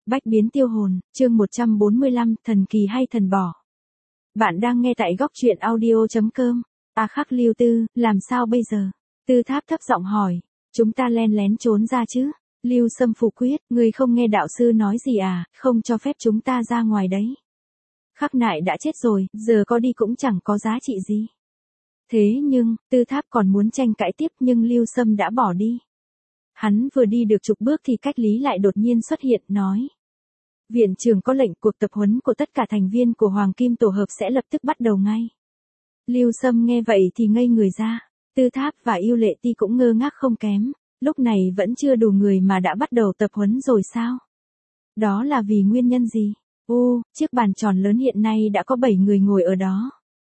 Bách biến tiêu hồn, chương 145, thần kỳ hay thần bỏ. Bạn đang nghe tại góc truyện audio.com. Khắc Lưu Tư, làm sao bây giờ? Tư Tháp thấp giọng hỏi. Chúng ta len lén trốn ra chứ? Lưu Sâm phủ quyết, người không nghe đạo sư nói gì à, không cho phép chúng ta ra ngoài đấy. Khắc Nại đã chết rồi, giờ có đi cũng chẳng có giá trị gì. Thế nhưng, Tư Tháp còn muốn tranh cãi tiếp nhưng Lưu Sâm đã bỏ đi. Hắn vừa đi được chục bước thì Cách Lý lại đột nhiên xuất hiện, nói. Viện trưởng có lệnh, cuộc tập huấn của tất cả thành viên của Hoàng Kim Tổ hợp sẽ lập tức bắt đầu ngay. Lưu Sâm nghe vậy thì ngây người ra. Tư Tháp và Yêu Lệ Ti cũng ngơ ngác không kém. Lúc này vẫn chưa đủ người mà đã bắt đầu tập huấn rồi sao? Đó là vì nguyên nhân gì? Chiếc bàn tròn lớn hiện nay đã có 7 người ngồi ở đó.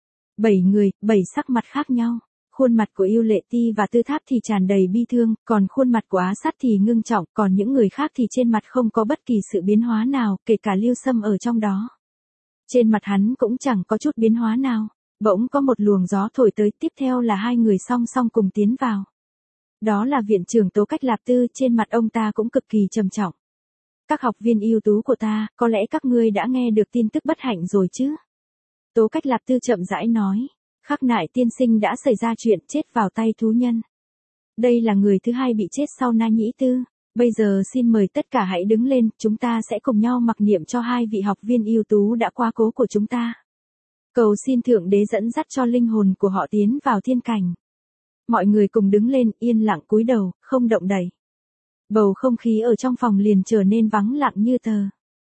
7 người, 7 sắc mặt khác nhau. Khuôn mặt của Yêu Lệ Ti và Tư Tháp thì tràn đầy bi thương, còn khuôn mặt của Á Sát thì ngưng trọng, còn những người khác thì trên mặt không có bất kỳ sự biến hóa nào, kể cả Lưu Sâm ở trong đó. Trên mặt hắn cũng chẳng có chút biến hóa nào. Bỗng có một luồng gió thổi tới, tiếp theo là hai người song song cùng tiến vào. Đó là viện trưởng Tố Cách Lạp Tư, trên mặt ông ta cũng cực kỳ trầm trọng. Các học viên ưu tú của ta, có lẽ các ngươi đã nghe được tin tức bất hạnh rồi chứ? Tố Cách Lạp Tư chậm rãi nói. Khắc Nại tiên sinh đã xảy ra chuyện chết vào tay thú nhân. Đây là người thứ hai bị chết sau Na Nhĩ Tư. Bây giờ xin mời tất cả hãy đứng lên, chúng ta sẽ cùng nhau mặc niệm cho hai vị học viên ưu tú đã qua cố của chúng ta. Cầu xin Thượng Đế dẫn dắt cho linh hồn của họ tiến vào thiên cảnh. Mọi người cùng đứng lên, yên lặng cúi đầu, không động đậy. Bầu không khí ở trong phòng liền trở nên vắng lặng như tờ.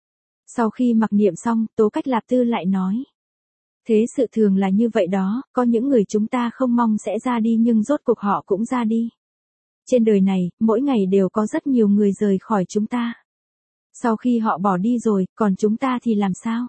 Sau khi mặc niệm xong, Tố Cách Lạp Tư lại nói. Thế sự thường là như vậy đó, có những người chúng ta không mong sẽ ra đi nhưng rốt cuộc họ cũng ra đi. Trên đời này, mỗi ngày đều có rất nhiều người rời khỏi chúng ta. Sau khi họ bỏ đi rồi, còn chúng ta thì làm sao?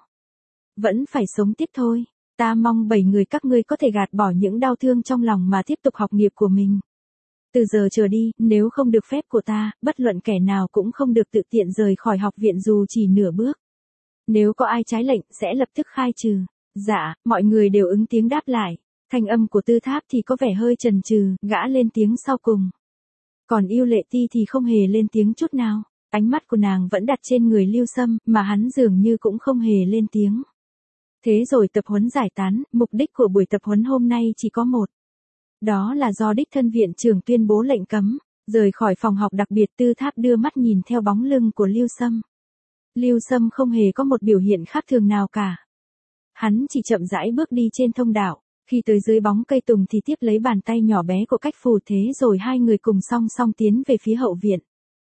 Vẫn phải sống tiếp thôi. Ta mong 7 người các ngươi có thể gạt bỏ những đau thương trong lòng mà tiếp tục học nghiệp của mình. Từ giờ trở đi, nếu không được phép của ta, bất luận kẻ nào cũng không được tự tiện rời khỏi học viện dù chỉ nửa bước. Nếu có ai trái lệnh, sẽ lập tức khai trừ. Dạ, mọi người đều ứng tiếng đáp lại. Thanh âm của Tư Tháp thì có vẻ hơi chần chừ, gã lên tiếng sau cùng. Còn Yêu Lệ Ti thì không hề lên tiếng chút nào. Ánh mắt của nàng vẫn đặt trên người Lưu Sâm, mà hắn dường như cũng không hề lên tiếng. Thế rồi tập huấn giải tán, mục đích của buổi tập huấn hôm nay chỉ có một. Đó là do đích thân viện trưởng tuyên bố lệnh cấm. Rời khỏi phòng học đặc biệt, Tư Tháp đưa mắt nhìn theo bóng lưng của Lưu Sâm. Lưu Sâm không hề có một biểu hiện khác thường nào cả. Hắn chỉ chậm rãi bước đi trên thông đạo, khi tới dưới bóng cây tùng thì tiếp lấy bàn tay nhỏ bé của Cách Phù, thế rồi hai người cùng song song tiến về phía hậu viện.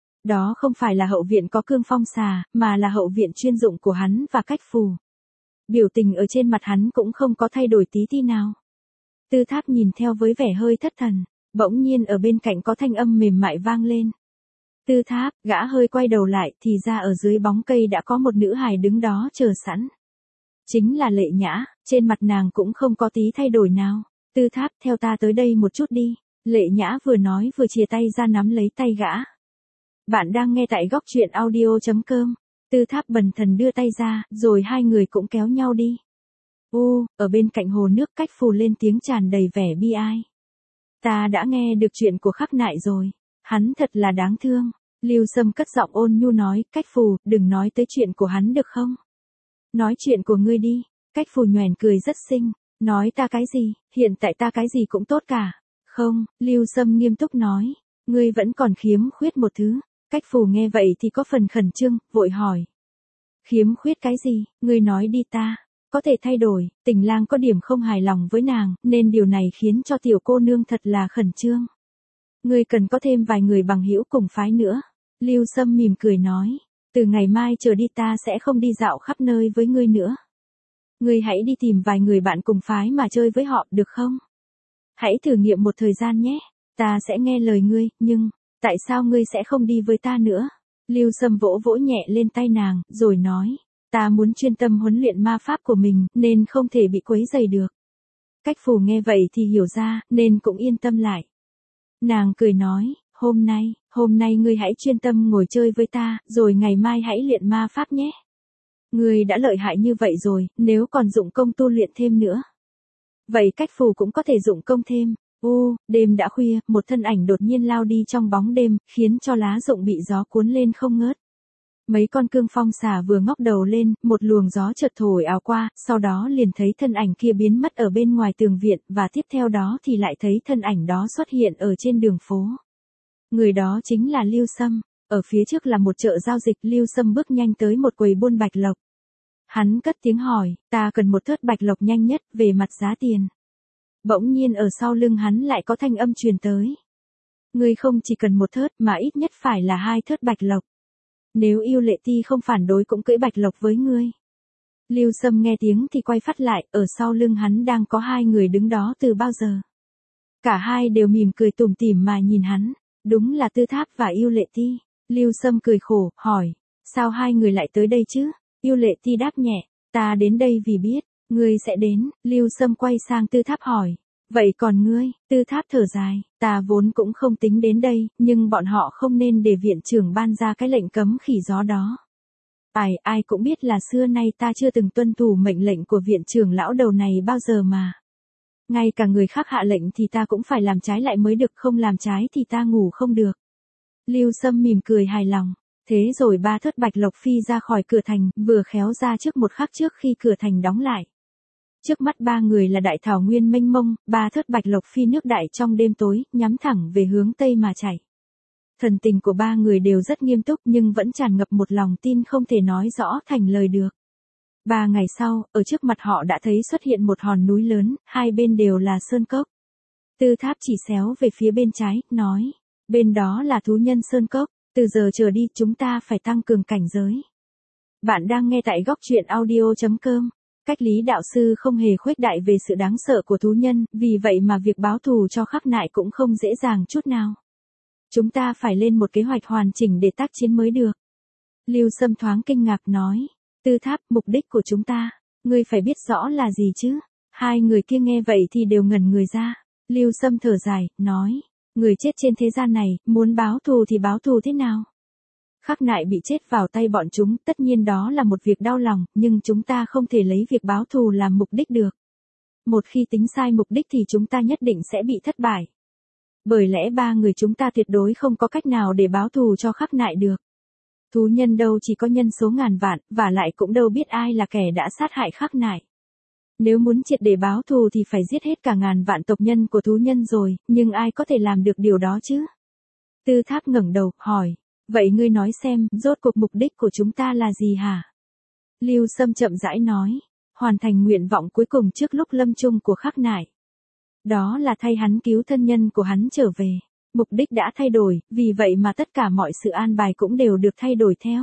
Đó không phải là hậu viện có cương phong xà, mà là hậu viện chuyên dụng của hắn và Cách Phù. Biểu tình ở trên mặt hắn cũng không có thay đổi tí ti nào. Tư Tháp nhìn theo với vẻ hơi thất thần, bỗng nhiên ở bên cạnh có thanh âm mềm mại vang lên. Tư Tháp, gã hơi quay đầu lại thì ra ở dưới bóng cây đã có một nữ hài đứng đó chờ sẵn. Chính là Lệ Nhã, trên mặt nàng cũng không có tí thay đổi nào. Tư Tháp, theo ta tới đây một chút đi. Lệ Nhã vừa nói vừa chìa tay ra nắm lấy tay gã. Bạn đang nghe tại góc truyện audio.com. Tư Tháp bần thần đưa tay ra, rồi hai người cũng kéo nhau đi. Ở bên cạnh hồ nước, Cách Phù lên tiếng tràn đầy vẻ bi ai. Ta đã nghe được chuyện của Khắc Nại rồi. Hắn thật là đáng thương. Lưu Sâm cất giọng ôn nhu nói, Cách Phù, đừng nói tới chuyện của hắn được không? Nói chuyện của ngươi đi. Cách Phù nhoẻn cười rất xinh. Nói ta cái gì, hiện tại ta cái gì cũng tốt cả. Không, Lưu Sâm nghiêm túc nói. Ngươi vẫn còn khiếm khuyết một thứ. Cách Phù nghe vậy thì có phần khẩn trương, vội hỏi. Khiếm khuyết cái gì, ngươi nói đi ta. Có thể thay đổi, Tình Lang có điểm không hài lòng với nàng, nên điều này khiến cho tiểu cô nương thật là khẩn trương. Ngươi cần có thêm vài người bằng hữu cùng phái nữa. Lưu Sâm mỉm cười nói. Từ ngày mai trở đi ta sẽ không đi dạo khắp nơi với ngươi nữa. Ngươi hãy đi tìm vài người bạn cùng phái mà chơi với họ, được không? Hãy thử nghiệm một thời gian nhé. Ta sẽ nghe lời ngươi, nhưng, tại sao ngươi sẽ không đi với ta nữa? Lưu Sâm vỗ vỗ nhẹ lên tay nàng, rồi nói. Ta muốn chuyên tâm huấn luyện ma pháp của mình, nên không thể bị quấy rầy được. Cách Phù nghe vậy thì hiểu ra, nên cũng yên tâm lại. Nàng cười nói. Hôm nay ngươi hãy chuyên tâm ngồi chơi với ta, rồi ngày mai hãy luyện ma pháp nhé. Ngươi đã lợi hại như vậy rồi, nếu còn dụng công tu luyện thêm nữa. Vậy Cách Phù cũng có thể dụng công thêm. Đêm đã khuya, một thân ảnh đột nhiên lao đi trong bóng đêm, khiến cho lá rụng bị gió cuốn lên không ngớt. Mấy con cương phong xà vừa ngóc đầu lên, một luồng gió chợt thổi ào qua, sau đó liền thấy thân ảnh kia biến mất ở bên ngoài tường viện, và tiếp theo đó thì lại thấy thân ảnh đó xuất hiện ở trên đường phố. Người đó chính là Lưu Sâm. Ở phía trước là một chợ giao dịch, Lưu Sâm bước nhanh tới một quầy buôn bạch lộc. Hắn cất tiếng hỏi, ta cần một thớt bạch lộc nhanh nhất, về mặt giá tiền. Bỗng nhiên ở sau lưng hắn lại có thanh âm truyền tới. Ngươi không chỉ cần một thớt mà ít nhất phải là 2 thớt bạch lộc. Nếu Yêu Lệ Ti không phản đối cũng cưỡi bạch lộc với ngươi. Lưu Sâm nghe tiếng thì quay phát lại, ở sau lưng hắn đang có 2 người đứng đó từ bao giờ. Cả hai đều mỉm cười tủm tỉm mà nhìn hắn, đúng là Tư Tháp và Yêu Lệ Ti. Lưu Sâm cười khổ, hỏi, sao 2 người lại tới đây chứ? Yêu Lệ Ti đáp nhẹ, ta đến đây vì biết, ngươi sẽ đến. Lưu Sâm quay sang Tư Tháp hỏi, vậy còn ngươi? Tư Tháp thở dài, ta vốn cũng không tính đến đây, nhưng bọn họ không nên để viện trưởng ban ra cái lệnh cấm khỉ gió đó. Ai cũng biết là xưa nay ta chưa từng tuân thủ mệnh lệnh của viện trưởng lão đầu này bao giờ mà. Ngay cả người khác hạ lệnh thì ta cũng phải làm trái lại mới được, không làm trái thì ta ngủ không được. Lưu Sâm mỉm cười hài lòng. Thế rồi 3 thớt bạch lộc phi ra khỏi cửa thành, vừa khéo ra trước một khắc trước khi cửa thành đóng lại. Trước mắt 3 người là đại thảo nguyên mênh mông, 3 thớt bạch lộc phi nước đại trong đêm tối, nhắm thẳng về hướng tây mà chạy. Thần tình của 3 người đều rất nghiêm túc nhưng vẫn tràn ngập một lòng tin không thể nói rõ thành lời được. 3 ngày sau, ở trước mặt họ đã thấy xuất hiện một hòn núi lớn, hai bên đều là sơn cốc. Tư Tháp chỉ xéo về phía bên trái, nói, bên đó là thú nhân sơn cốc, từ giờ trở đi chúng ta phải tăng cường cảnh giới. Bạn đang nghe tại góc truyện audio.com. Cách Lý đạo sư không hề khuếch đại về sự đáng sợ của thú nhân, vì vậy mà việc báo thù cho Khắc Nại cũng không dễ dàng chút nào. Chúng ta phải lên một kế hoạch hoàn chỉnh để tác chiến mới được. Lưu Sâm thoáng kinh ngạc nói, Tư Tháp, mục đích của chúng ta, ngươi phải biết rõ là gì chứ? 2 người kia nghe vậy thì đều ngẩn người ra. Lưu Sâm thở dài, nói, người chết trên thế gian này, muốn báo thù thì báo thù thế nào? Khắc Nại bị chết vào tay bọn chúng, tất nhiên đó là một việc đau lòng, nhưng chúng ta không thể lấy việc báo thù làm mục đích được. Một khi tính sai mục đích thì chúng ta nhất định sẽ bị thất bại. Bởi lẽ 3 người chúng ta tuyệt đối không có cách nào để báo thù cho Khắc Nại được. Thú nhân đâu chỉ có nhân số ngàn vạn, và lại cũng đâu biết ai là kẻ đã sát hại Khắc Nại. Nếu muốn triệt để báo thù thì phải giết hết cả ngàn vạn tộc nhân của thú nhân rồi, nhưng ai có thể làm được điều đó chứ? Tư Tháp ngẩng đầu, hỏi, vậy ngươi nói xem, rốt cuộc mục đích của chúng ta là gì hả? Lưu Sâm chậm rãi nói, hoàn thành nguyện vọng cuối cùng trước lúc lâm chung của Khắc Nại. Đó là thay hắn cứu thân nhân của hắn trở về. Mục đích đã thay đổi, vì vậy mà tất cả mọi sự an bài cũng đều được thay đổi theo.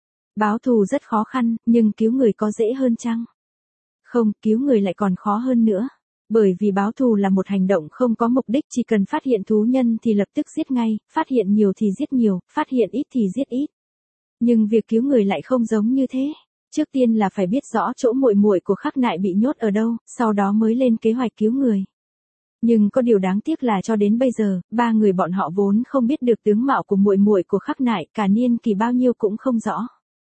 Báo thù rất khó khăn, nhưng cứu người có dễ hơn chăng? Không, cứu người lại còn khó hơn nữa. Bởi vì báo thù là một hành động không có mục đích, chỉ cần phát hiện thú nhân thì lập tức giết ngay, phát hiện nhiều thì giết nhiều, phát hiện ít thì giết ít. Nhưng việc cứu người lại không giống như thế. Trước tiên là phải biết rõ chỗ muội muội của Khắc Nại bị nhốt ở đâu, sau đó mới lên kế hoạch cứu người. Nhưng có điều đáng tiếc là cho đến bây giờ, 3 người bọn họ vốn không biết được tướng mạo của muội muội của Khắc Nại, cả niên kỳ bao nhiêu cũng không rõ.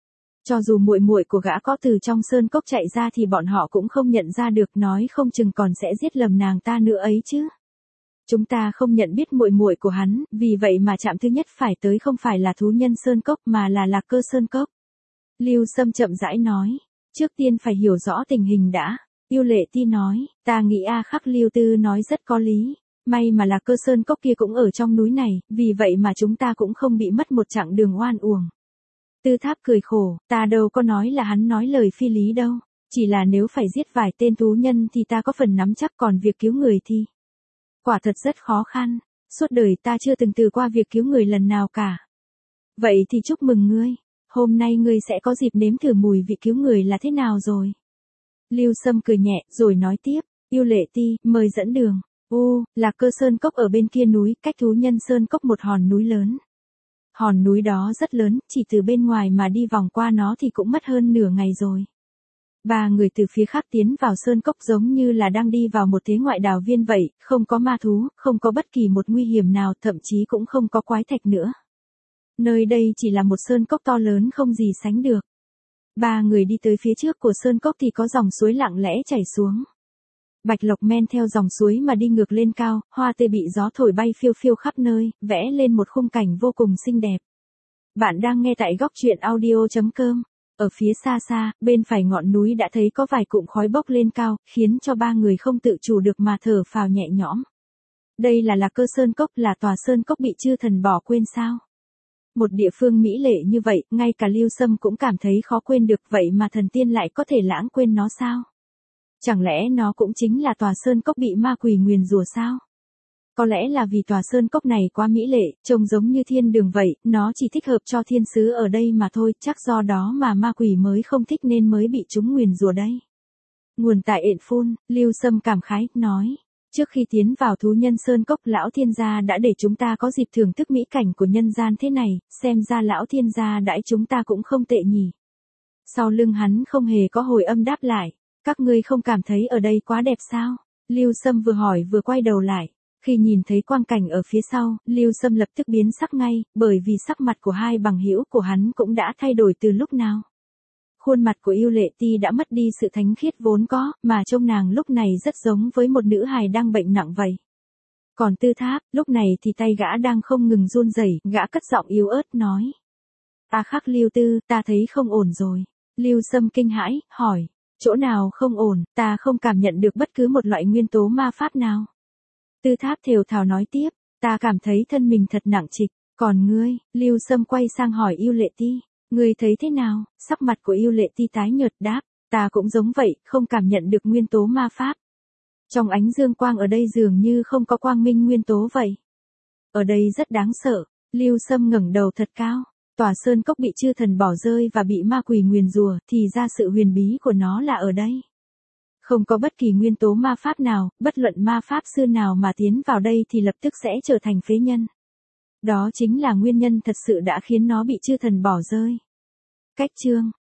Cho dù muội muội của gã có từ trong sơn cốc chạy ra thì bọn họ cũng không nhận ra được, nói không chừng còn sẽ giết lầm nàng ta nữa ấy chứ. Chúng ta không nhận biết muội muội của hắn, vì vậy mà trạm thứ nhất phải tới không phải là thú nhân sơn cốc mà là Lạc Cơ sơn cốc. Lưu Sâm chậm rãi nói, trước tiên phải hiểu rõ tình hình đã. Yêu Lệ Ti nói, ta nghĩ Khắc Lưu Tư nói rất có lý. May mà Lạc Cơ sơn cốc kia cũng ở trong núi này, vì vậy mà chúng ta cũng không bị mất một chặng đường oan uổng. Tư Tháp cười khổ, ta đâu có nói là hắn nói lời phi lý đâu. Chỉ là nếu phải giết vài tên thú nhân thì ta có phần nắm chắc, còn việc cứu người thì quả thật rất khó khăn. Suốt đời ta chưa từng từ qua việc cứu người lần nào cả. Vậy thì chúc mừng ngươi. Hôm nay ngươi sẽ có dịp nếm thử mùi vị cứu người là thế nào rồi. Lưu Sâm cười nhẹ, rồi nói tiếp, Yêu Lệ Ti, mời dẫn đường. Lạc Cơ sơn cốc ở bên kia núi, cách thú nhân sơn cốc một hòn núi lớn. Hòn núi đó rất lớn, chỉ từ bên ngoài mà đi vòng qua nó thì cũng mất hơn nửa ngày rồi. 3 người từ phía khác tiến vào sơn cốc giống như là đang đi vào một thế ngoại đào viên vậy, không có ma thú, không có bất kỳ một nguy hiểm nào, thậm chí cũng không có quái thạch nữa. Nơi đây chỉ là một sơn cốc to lớn không gì sánh được. 3 người đi tới phía trước của sơn cốc thì có dòng suối lặng lẽ chảy xuống. Bạch lộc men theo dòng suối mà đi ngược lên cao, hoa tê bị gió thổi bay phiêu phiêu khắp nơi, vẽ lên một khung cảnh vô cùng xinh đẹp. Bạn đang nghe tại góc truyện audio.com. Ở phía xa xa, bên phải ngọn núi đã thấy có vài cụm khói bốc lên cao, khiến cho ba người không tự chủ được mà thở phào nhẹ nhõm. Đây là Lạc Cơ Sơn Cốc, là tòa sơn cốc bị chư thần bỏ quên sao? Một địa phương mỹ lệ như vậy, ngay cả Lưu Sâm cũng cảm thấy khó quên được, vậy mà thần tiên lại có thể lãng quên nó sao? Chẳng lẽ nó cũng chính là tòa sơn cốc bị ma quỷ nguyền rủa sao? Có lẽ là vì tòa sơn cốc này quá mỹ lệ, trông giống như thiên đường vậy, nó chỉ thích hợp cho thiên sứ ở đây mà thôi, chắc do đó mà ma quỷ mới không thích nên mới bị chúng nguyền rủa đây. Nguồn tại ện phun, Lưu Sâm cảm khái, nói. Trước khi tiến vào thú nhân sơn cốc, lão thiên gia đã để chúng ta có dịp thưởng thức mỹ cảnh của nhân gian thế này, xem ra lão thiên gia đãi chúng ta cũng không tệ nhỉ. Sau lưng hắn không hề có hồi âm đáp lại. Các ngươi không cảm thấy ở đây quá đẹp sao? Lưu Sâm vừa hỏi vừa quay đầu lại. Khi nhìn thấy quang cảnh ở phía sau, Lưu Sâm lập tức biến sắc ngay, bởi vì sắc mặt của hai bằng hữu của hắn cũng đã thay đổi từ lúc nào. Khuôn mặt của Yêu Lệ Ti đã mất đi sự thánh khiết vốn có, mà trông nàng lúc này rất giống với một nữ hài đang bệnh nặng vậy. Còn Tư Tháp, lúc này thì tay gã đang không ngừng run rẩy, gã cất giọng yếu ớt nói. Khắc Lưu Tư, ta thấy không ổn rồi. Lưu Sâm kinh hãi, hỏi. Chỗ nào không ổn, ta không cảm nhận được bất cứ một loại nguyên tố ma pháp nào. Tư Tháp thều thào nói tiếp, ta cảm thấy thân mình thật nặng trịch, còn ngươi, Lưu Sâm quay sang hỏi Yêu Lệ Ti, ngươi thấy thế nào? Sắc mặt của Yêu Lệ Ti tái nhợt đáp, ta cũng giống vậy, không cảm nhận được nguyên tố ma pháp. Trong ánh dương quang ở đây dường như không có quang minh nguyên tố vậy. Ở đây rất đáng sợ. Lưu Sâm ngẩng đầu thật cao. Tòa sơn cốc bị chư thần bỏ rơi và bị ma quỷ nguyền rủa, thì ra sự huyền bí của nó là ở đây. Không có bất kỳ nguyên tố ma pháp nào, bất luận ma pháp sư nào mà tiến vào đây thì lập tức sẽ trở thành phế nhân. Đó chính là nguyên nhân thật sự đã khiến nó bị chư thần bỏ rơi. Cách chương